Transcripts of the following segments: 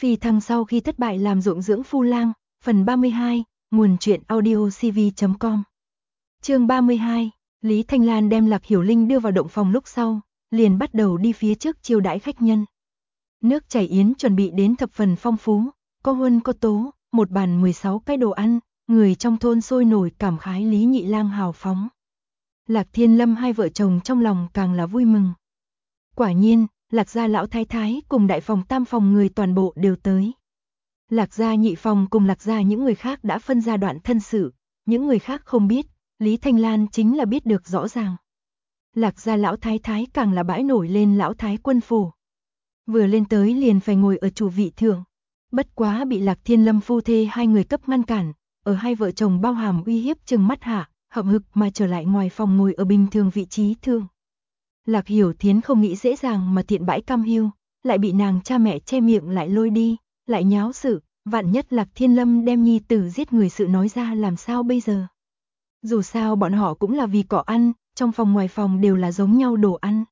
Phi thăng sau khi thất bại làm ruộng dưỡng phu lang, phần 32, nguồn truyện audio cv.com. Chương 32, Lý Thanh Lan đem Lạc Hiểu Linh đưa vào động phòng lúc sau, liền bắt đầu đi phía trước chiêu đãi khách nhân. Nước chảy yến chuẩn bị đến thập phần phong phú, có huân có tố, một bàn 16 cái đồ ăn, người trong thôn sôi nổi cảm khái Lý Nhị Lang hào phóng. Lạc Thiên Lâm hai vợ chồng trong lòng càng là vui mừng. Quả nhiên, Lạc gia lão thái thái cùng đại phòng tam phòng người toàn bộ đều tới. Lạc gia nhị phòng cùng Lạc gia những người khác đã phân ra đoạn thân sự, những người khác không biết, Lý Thanh Lan chính là biết được rõ ràng. Lạc gia lão thái thái càng là bãi nổi lên lão thái quân phủ. Vừa lên tới liền phải ngồi ở chủ vị thượng, bất quá bị Lạc Thiên Lâm phu thê hai người cấp ngăn cản, ở hai vợ chồng bao hàm uy hiếp trừng mắt hạ, hậm hực mà trở lại ngoài phòng ngồi ở bình thường vị trí thượng. Lạc Hiểu Thiến không nghĩ dễ dàng mà thiện bãi cam hiu, lại bị nàng cha mẹ che miệng lại lôi đi, lại nháo sự, vạn nhất Lạc Thiên Lâm đem nhi tử giết người sự nói ra làm sao bây giờ. Dù sao bọn họ cũng là vì cỏ ăn, trong phòng ngoài phòng đều là giống nhau đồ ăn.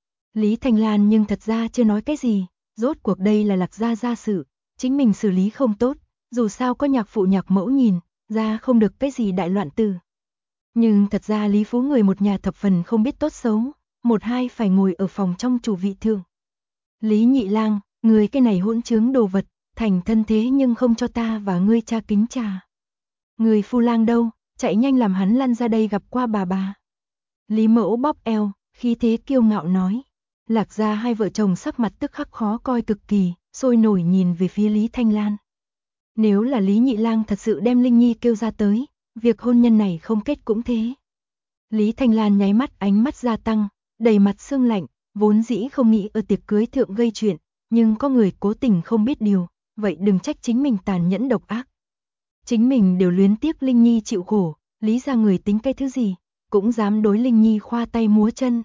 Lý Thanh Lan nhưng thật ra chưa nói cái gì, rốt cuộc đây là Lạc gia gia sự, chính mình xử lý không tốt, dù sao có nhạc phụ nhạc mẫu nhìn, ra không được cái gì đại loạn tử. Nhưng thật ra Lý Phú người một nhà thập phần không biết tốt xấu, một hai phải ngồi ở phòng trong chủ vị thượng. Lý Nhị Lang, người cái này hỗn trướng đồ vật, thành thân thế nhưng không cho ta và ngươi cha kính trà. Người phu lang đâu, chạy nhanh làm hắn lăn ra đây gặp qua bà. Lý Mẫu bóp eo, khí thế kiêu ngạo nói. Lạc gia hai vợ chồng sắc mặt tức khắc khó coi cực kỳ, sôi nổi nhìn về phía Lý Thanh Lan. Nếu là Lý Nhị Lang thật sự đem Linh Nhi kêu ra tới, việc hôn nhân này không kết cũng thế. Lý Thanh Lan nháy mắt ánh mắt gia tăng, đầy mặt sương lạnh, vốn dĩ không nghĩ ở tiệc cưới thượng gây chuyện, nhưng có người cố tình không biết điều, vậy đừng trách chính mình tàn nhẫn độc ác. Chính mình đều luyến tiếc Linh Nhi chịu khổ, Lý gia người tính cái thứ gì, cũng dám đối Linh Nhi khoa tay múa chân.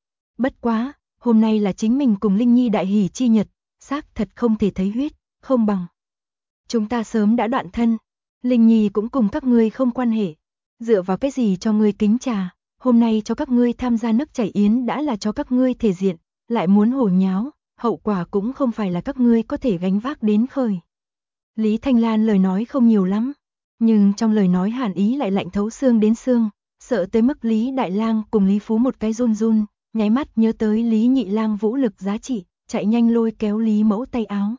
Bất quá, hôm nay là chính mình cùng Linh Nhi đại hỷ chi nhật, xác thật không thể thấy huyết, không bằng. Chúng ta sớm đã đoạn thân, Linh Nhi cũng cùng các ngươi không quan hệ, dựa vào cái gì cho ngươi kính trà, hôm nay cho các ngươi tham gia nước chảy yến đã là cho các ngươi thể diện, lại muốn hồ nháo, hậu quả cũng không phải là các ngươi có thể gánh vác đến khởi. Lý Thanh Lan lời nói không nhiều lắm, nhưng trong lời nói hàn ý lại lạnh thấu xương đến xương, sợ tới mức Lý Đại Lang cùng Lý Phú một cái run run, nháy mắt nhớ tới Lý Nhị Lang vũ lực giá trị, chạy nhanh lôi kéo Lý Mẫu tay áo.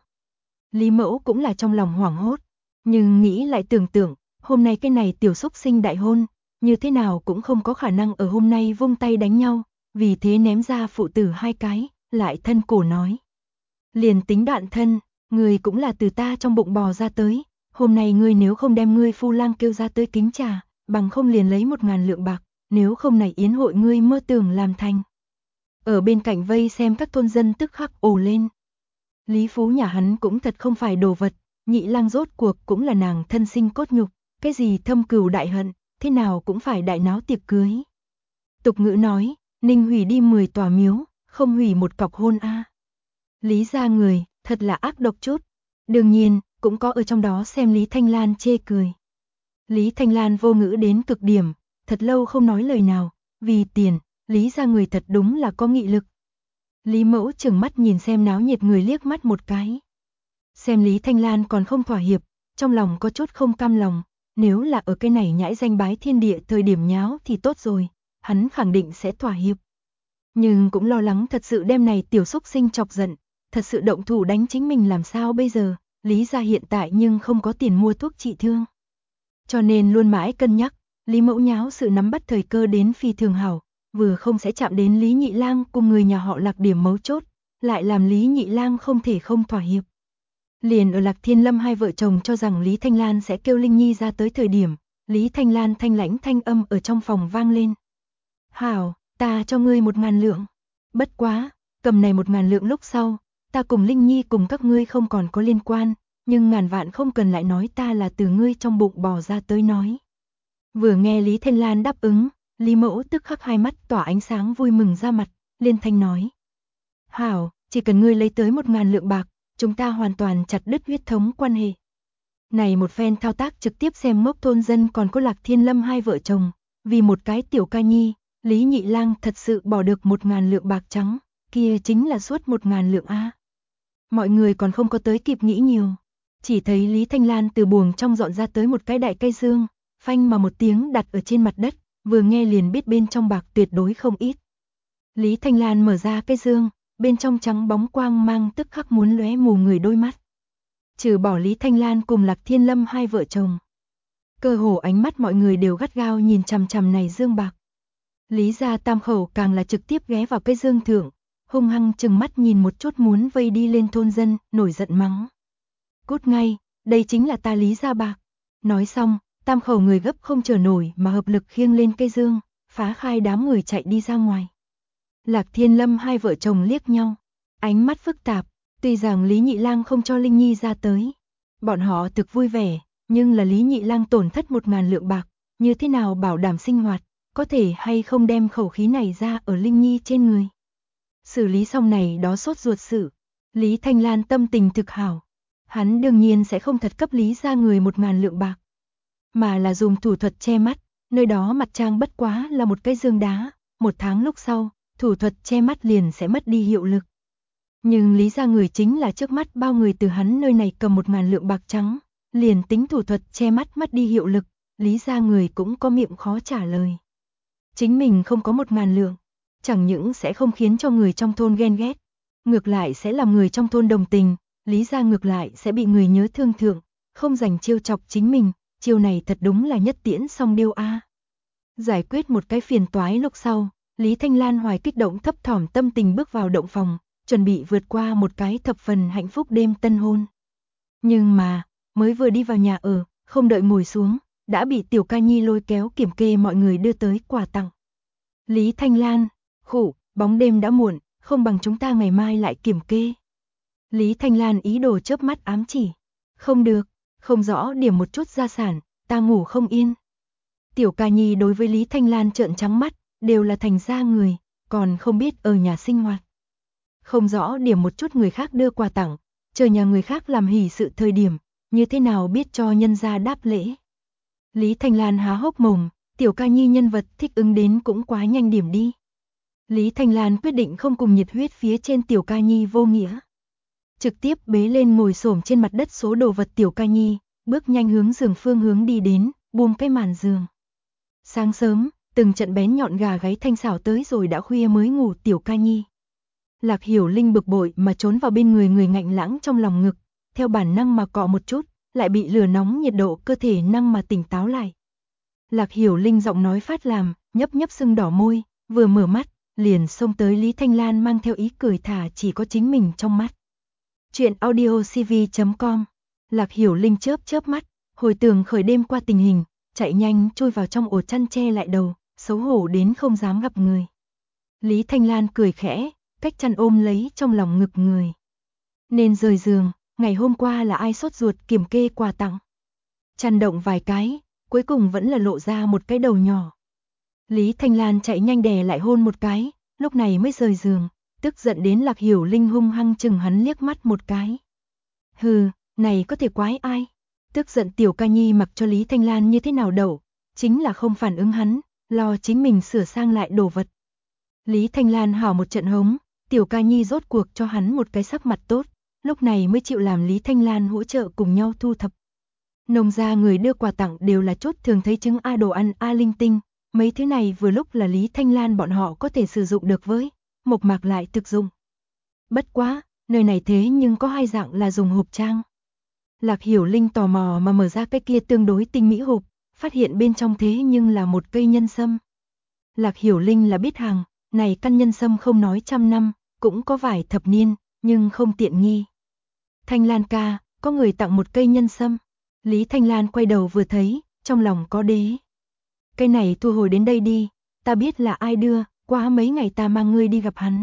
Lý Mẫu cũng là trong lòng hoảng hốt, nhưng nghĩ lại tưởng tượng, hôm nay cái này tiểu xúc sinh đại hôn, như thế nào cũng không có khả năng ở hôm nay vung tay đánh nhau, vì thế ném ra phụ tử hai cái, lại thân cổ nói. Liền tính đoạn thân, người cũng là từ ta trong bụng bò ra tới, hôm nay ngươi nếu không đem ngươi phu lang kêu ra tới kính trà, bằng không liền lấy 1.000 lượng bạc, nếu không này yến hội ngươi mơ tưởng làm thành. Ở bên cạnh vây xem các thôn dân tức khắc ồ lên. Lý Phú nhà hắn cũng thật không phải đồ vật, Nhị Lang rốt cuộc cũng là nàng thân sinh cốt nhục, cái gì thâm cừu đại hận, thế nào cũng phải đại náo tiệc cưới. Tục ngữ nói, ninh hủy đi 10 tòa miếu, không hủy một cọc hôn a. Lý gia người, thật là ác độc chút. Đương nhiên, cũng có ở trong đó xem Lý Thanh Lan chê cười. Lý Thanh Lan vô ngữ đến cực điểm, thật lâu không nói lời nào, vì tiền, Lý gia người thật đúng là có nghị lực. Lý Mẫu chừng mắt nhìn xem náo nhiệt người liếc mắt một cái. Xem Lý Thanh Lan còn không thỏa hiệp, trong lòng có chút không cam lòng, nếu là ở cái này nhãi danh bái thiên địa thời điểm nháo thì tốt rồi, hắn khẳng định sẽ thỏa hiệp. Nhưng cũng lo lắng thật sự đem này tiểu xúc sinh chọc giận, thật sự động thủ đánh chính mình làm sao bây giờ, Lý gia hiện tại nhưng không có tiền mua thuốc trị thương. Cho nên luôn mãi cân nhắc, Lý Mẫu nháo sự nắm bắt thời cơ đến phi thường hảo, vừa không sẽ chạm đến Lý Nhị Lang cùng người nhà họ Lạc điểm mấu chốt, lại làm Lý Nhị Lang không thể không thỏa hiệp. Liền ở Lạc Thiên Lâm hai vợ chồng cho rằng Lý Thanh Lan sẽ kêu Linh Nhi ra tới thời điểm, Lý Thanh Lan thanh lãnh thanh âm ở trong phòng vang lên. Hảo, ta cho ngươi 1.000 lượng. Bất quá, cầm này 1.000 lượng lúc sau, ta cùng Linh Nhi cùng các ngươi không còn có liên quan, nhưng ngàn vạn không cần lại nói ta là từ ngươi trong bụng bò ra tới nói. Vừa nghe Lý Thanh Lan đáp ứng, Lý Mẫu tức khắc hai mắt tỏa ánh sáng vui mừng ra mặt, liên thanh nói. Hảo, chỉ cần ngươi lấy tới 1.000 lượng bạc, chúng ta hoàn toàn chặt đứt huyết thống quan hệ. Này một phen thao tác trực tiếp xem ngốc thôn dân còn có Lạc Thiên Lâm hai vợ chồng, vì một cái tiểu ca nhi, Lý Nhị Lang thật sự bỏ được 1.000 lượng bạc trắng, kia chính là suốt 1.000 lượng a. Mọi người còn không có tới kịp nghĩ nhiều. Chỉ thấy Lý Thanh Lan từ buồng trong dọn ra tới một cái đại cây dương, phanh mà một tiếng đặt ở trên mặt đất, vừa nghe liền biết bên trong bạc tuyệt đối không ít. Lý Thanh Lan mở ra cái dương, bên trong trắng bóng quang mang tức khắc muốn lóe mù người đôi mắt. Trừ bỏ Lý Thanh Lan cùng Lạc Thiên Lâm hai vợ chồng. Cơ hồ ánh mắt mọi người đều gắt gao nhìn chằm chằm này dương bạc. Lý gia tam khẩu càng là trực tiếp ghé vào cái dương thượng, hung hăng chừng mắt nhìn một chút muốn vây đi lên thôn dân, nổi giận mắng. Cút ngay, đây chính là ta Lý gia bạc. Nói xong, tam khẩu người gấp không chờ nổi mà hợp lực khiêng lên cây dương, phá khai đám người chạy đi ra ngoài. Lạc Thiên Lâm hai vợ chồng liếc nhau, ánh mắt phức tạp, tuy rằng Lý Nhị Lang không cho Linh Nhi ra tới. Bọn họ thực vui vẻ, nhưng là Lý Nhị Lang tổn thất 1000 lượng bạc, như thế nào bảo đảm sinh hoạt, có thể hay không đem khẩu khí này ra ở Linh Nhi trên người. Xử lý xong này đó sốt ruột sự, Lý Thanh Lan tâm tình thực hảo. Hắn đương nhiên sẽ không thật cấp Lý ra người 1000 lượng bạc, mà là dùng thủ thuật che mắt, nơi đó mặt trang bất quá là một cái dương đá, 1 tháng lúc sau, thủ thuật che mắt liền sẽ mất đi hiệu lực. Nhưng Lý ra người chính là trước mắt bao người từ hắn nơi này cầm 1000 lượng bạc trắng, liền tính thủ thuật che mắt mất đi hiệu lực, Lý ra người cũng có miệng khó trả lời. Chính mình không có 1000 lượng, chẳng những sẽ không khiến cho người trong thôn ghen ghét, ngược lại sẽ làm người trong thôn đồng tình, Lý ra ngược lại sẽ bị người nhớ thương thượng, không dành chiêu chọc chính mình, chiêu này thật đúng là nhất tiễn song điêu a. Giải quyết một cái phiền toái lúc sau, Lý Thanh Lan hoài kích động thấp thỏm tâm tình bước vào động phòng, chuẩn bị vượt qua một cái thập phần hạnh phúc đêm tân hôn. Nhưng mà, mới vừa đi vào nhà ở, không đợi ngồi xuống, đã bị Tiểu Ca Nhi lôi kéo kiểm kê mọi người đưa tới quà tặng. Lý Thanh Lan, khụ, bóng đêm đã muộn, không bằng chúng ta ngày mai lại kiểm kê. Lý Thanh Lan ý đồ chớp mắt ám chỉ. Không được, không rõ điểm một chút gia sản, ta ngủ không yên. Tiểu Ca Nhi đối với Lý Thanh Lan trợn trắng mắt, đều là thành gia người, còn không biết ở nhà sinh hoạt. Không rõ điểm một chút người khác đưa quà tặng, chờ nhà người khác làm hỷ sự thời điểm, như thế nào biết cho nhân gia đáp lễ. Lý Thanh Lan há hốc mồm, Tiểu Ca Nhi nhân vật thích ứng đến cũng quá nhanh điểm đi. Lý Thanh Lan quyết định không cùng nhiệt huyết phía trên Tiểu Ca Nhi vô nghĩa. Trực tiếp bế lên ngồi xổm trên mặt đất số đồ vật Tiểu Ca Nhi, bước nhanh hướng giường phương hướng đi đến, buông cái màn giường. Sáng sớm, từng trận bén nhọn gà gáy thanh xảo tới rồi đã khuya mới ngủ Tiểu Ca Nhi. Lạc Hiểu Linh bực bội mà trốn vào bên người ngạnh lãng trong lòng ngực, theo bản năng mà cọ một chút, lại bị lửa nóng nhiệt độ cơ thể năng mà tỉnh táo lại. Lạc Hiểu Linh giọng nói phát làm, nhấp nhấp sưng đỏ môi, vừa mở mắt, liền xông tới Lý Thanh Lan mang theo ý cười thả chỉ có chính mình trong mắt. Chuyện audio cv.com. Lạc Hiểu Linh chớp chớp mắt, hồi tưởng khởi đêm qua tình hình, chạy nhanh chui vào trong ổ chăn che lại đầu, xấu hổ đến không dám gặp người. Lý Thanh Lan cười khẽ, cách chăn ôm lấy trong lòng ngực người. Nên rời giường, ngày hôm qua là ai sốt ruột kiểm kê quà tặng. Chăn động vài cái, cuối cùng vẫn là lộ ra một cái đầu nhỏ. Lý Thanh Lan chạy nhanh đè lại hôn một cái, lúc này mới rời giường, tức giận đến Lạc Hiểu Linh hung hăng chừng hắn liếc mắt một cái. Hừ, này có thể quái ai? Tức giận Tiểu Ca Nhi mặc cho Lý Thanh Lan như thế nào đậu, chính là không phản ứng hắn, lo chính mình sửa sang lại đồ vật. Lý Thanh Lan hảo một trận hống, Tiểu Ca Nhi rốt cuộc cho hắn một cái sắc mặt tốt, lúc này mới chịu làm Lý Thanh Lan hỗ trợ cùng nhau thu thập. Nông gia người đưa quà tặng đều là chút thường thấy trứng A đồ ăn A linh tinh, mấy thứ này vừa lúc là Lý Thanh Lan bọn họ có thể sử dụng được với, mộc mạc lại thực dụng. Bất quá, nơi này thế nhưng có 2 dạng là dùng hộp trang. Lạc Hiểu Linh tò mò mà mở ra cái kia tương đối tinh mỹ hộp, phát hiện bên trong thế nhưng là một cây nhân sâm. Lạc Hiểu Linh là biết hàng, này căn nhân sâm không nói 100 năm, cũng có vài thập niên, nhưng không tiện nghi. Thanh Lan ca, có người tặng một cây nhân sâm. Lý Thanh Lan quay đầu vừa thấy, trong lòng có đế. Cây này thu hồi đến đây đi, ta biết là ai đưa, qua mấy ngày ta mang ngươi đi gặp hắn.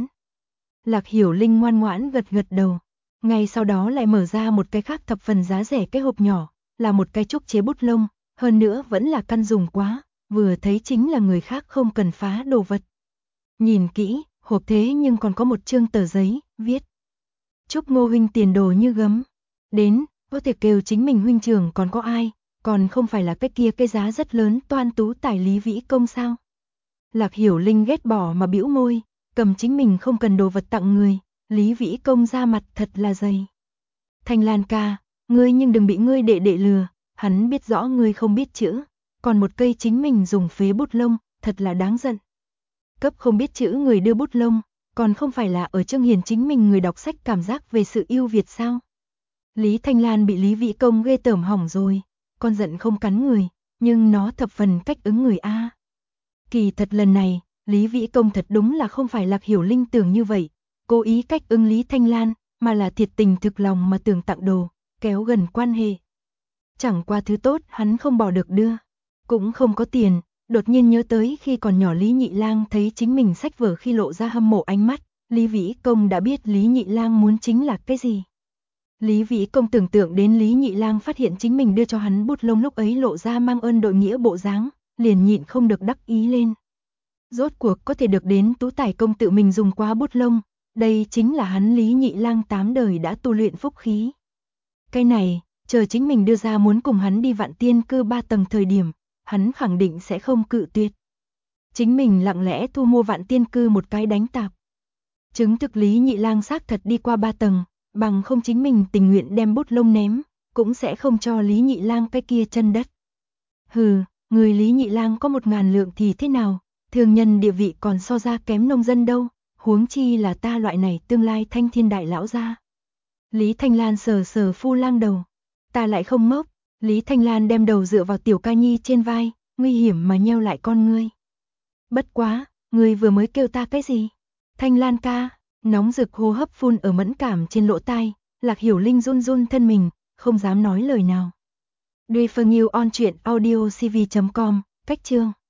Lạc Hiểu Linh ngoan ngoãn gật gật đầu. Ngay sau đó lại mở ra một cái khác thập phần giá rẻ cái hộp nhỏ, là một cái trúc chế bút lông, hơn nữa vẫn là căn dùng quá, vừa thấy chính là người khác không cần phá đồ vật. Nhìn kỹ, hộp thế nhưng còn có một chương tờ giấy, viết. Chúc Ngô huynh tiền đồ như gấm. Đến, có thể kêu chính mình huynh trưởng còn có ai, còn không phải là cái kia cái giá rất lớn Toan Tú Tài Lý Vĩ Công sao. Lạc Hiểu Linh ghét bỏ mà bĩu môi, cầm chính mình không cần đồ vật tặng người, Lý Vĩ Công ra mặt thật là dày. Thanh Lan ca, ngươi nhưng đừng bị ngươi đệ đệ lừa, hắn biết rõ ngươi không biết chữ, còn một cây chính mình dùng phế bút lông, thật là đáng giận. Cấp không biết chữ người đưa bút lông, còn không phải là ở Trương Hiền chính mình người đọc sách cảm giác về sự ưu việt sao? Lý Thanh Lan bị Lý Vĩ Công ghê tởm hỏng rồi, con giận không cắn người, nhưng nó thập phần cách ứng người a. Kỳ thật lần này, Lý Vĩ Công thật đúng là không phải Lạc Hiểu Linh tưởng như vậy, cố ý cách ứng Lý Thanh Lan, mà là thiệt tình thực lòng mà tưởng tặng đồ, kéo gần quan hệ. Chẳng qua thứ tốt hắn không bỏ được đưa, cũng không có tiền, đột nhiên nhớ tới khi còn nhỏ Lý Nhị Lang thấy chính mình sách vở khi lộ ra hâm mộ ánh mắt, Lý Vĩ Công đã biết Lý Nhị Lang muốn chính là cái gì. Lý Vĩ Công tưởng tượng đến Lý Nhị Lang phát hiện chính mình đưa cho hắn bút lông lúc ấy lộ ra mang ơn đội nghĩa bộ dáng, liền nhịn không được đắc ý lên. Rốt cuộc có thể được đến Tú Tài công tự mình dùng qua bút lông, đây chính là hắn Lý Nhị Lang 8 đời đã tu luyện phúc khí. Cái này, chờ chính mình đưa ra muốn cùng hắn đi Vạn Tiên Cư 3 tầng thời điểm, hắn khẳng định sẽ không cự tuyệt. Chính mình lặng lẽ thu mua Vạn Tiên Cư một cái đánh tạp. Chứng thực Lý Nhị Lang xác thật đi qua 3 tầng, bằng không chính mình tình nguyện đem bút lông ném, cũng sẽ không cho Lý Nhị Lang cái kia chân đất. Hừ, người Lý Nhị Lang có 1000 lượng thì thế nào, thương nhân địa vị còn so ra kém nông dân đâu, huống chi là ta loại này tương lai thanh thiên đại lão gia. Lý Thanh Lan sờ sờ Phu Lang đầu, ta lại không ngốc. Lý Thanh Lan đem đầu dựa vào Tiểu Ca Nhi trên vai, nguy hiểm mà nheo lại con ngươi. Bất quá, ngươi vừa mới kêu ta cái gì? Thanh Lan ca, nóng rực hô hấp phun ở mẫn cảm trên lỗ tai, Lạc Hiểu Linh run run thân mình, không dám nói lời nào. Duy Phương Nhiêu on truyện audio cv.com, cách chương.